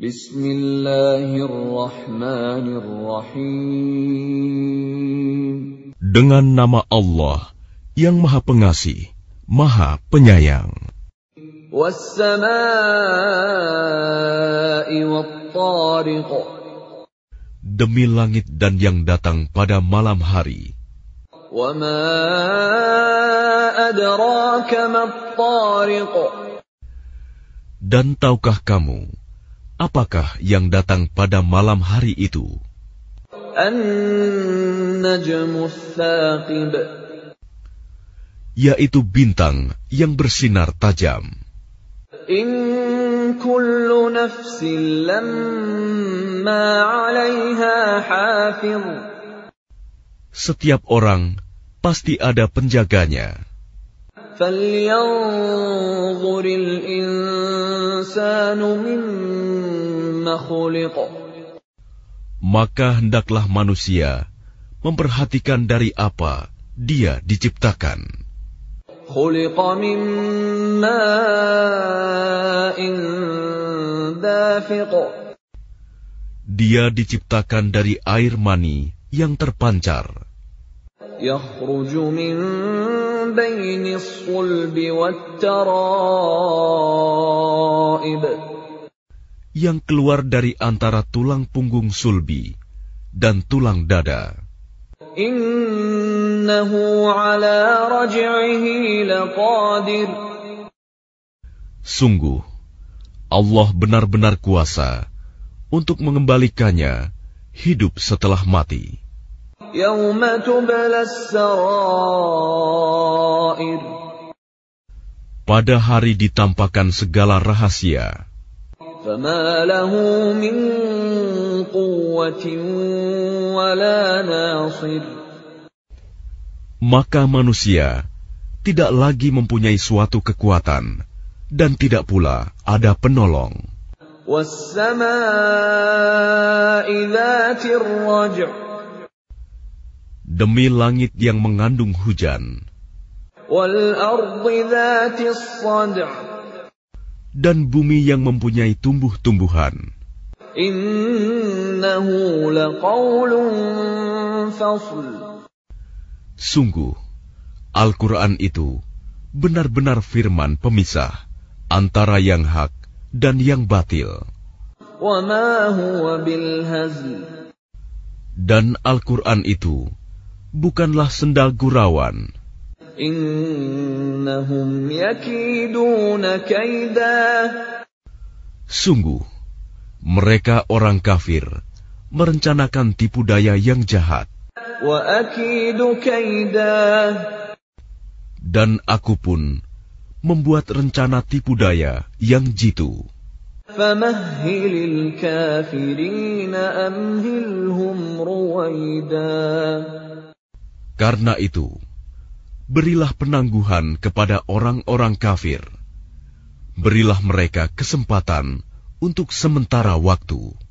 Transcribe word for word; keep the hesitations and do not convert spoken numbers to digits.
Bismillahirrahmanirrahim. Dengan nama Allah yang Maha Pengasih, Maha Penyayang. Was-samaa'i wat-tariq. Demi langit dan yang datang pada malam hari. Wa ma adraka mat-tariq. Dan tahukah kamu, apakah yang datang pada malam hari itu? An-najmus tsaqib. Yaitu bintang yang bersinar tajam. In kullu nafsin lamma 'alaiha hafiz. Setiap orang pasti ada penjaganya. Falyanzuril insanu mimma khuliq. Maka hendaklah manusia memperhatikan dari apa dia diciptakan. Khuliqa min ma'in dafiq. Dia diciptakan dari air mani yang terpancar. Yakhruju min bainis sulbi wat-tara'ib. Yang keluar dari antara tulang punggung sulbi dan tulang dada. Innahu ala raj'ihi laqadir. Sungguh, Allah benar-benar kuasa untuk mengembalikannya hidup setelah mati. Yauma tublas sarair. Pada hari ditampakkan segala rahasia. Fama lahu min quwwatin wala nasir. Maka manusia tidak lagi mempunyai suatu kekuatan dan tidak pula ada penolong. Was-samaa'i dzatir raj'. Demi langit yang mengandung hujan. Wal ardi dzatis sad'. Dan bumi yang mempunyai tumbuh-tumbuhan. Innahu laqaulun fasl. Sungguh, Al-Quran itu benar-benar firman pemisah antara yang hak dan yang batil. Wa ma huwa bil hazl. Dan Al-Quran itu bukanlah sendal gurauan. Innahum yakiduna kaida. Sungguh, mereka orang kafir merencanakan tipu daya yang jahat. Wa akidu kaida. Dan aku pun membuat rencana tipu daya yang jitu. Famahhilil kafirina amhilhum ruwaida. Karena itu, berilah penangguhan kepada orang-orang kafir. Berilah mereka kesempatan untuk sementara waktu.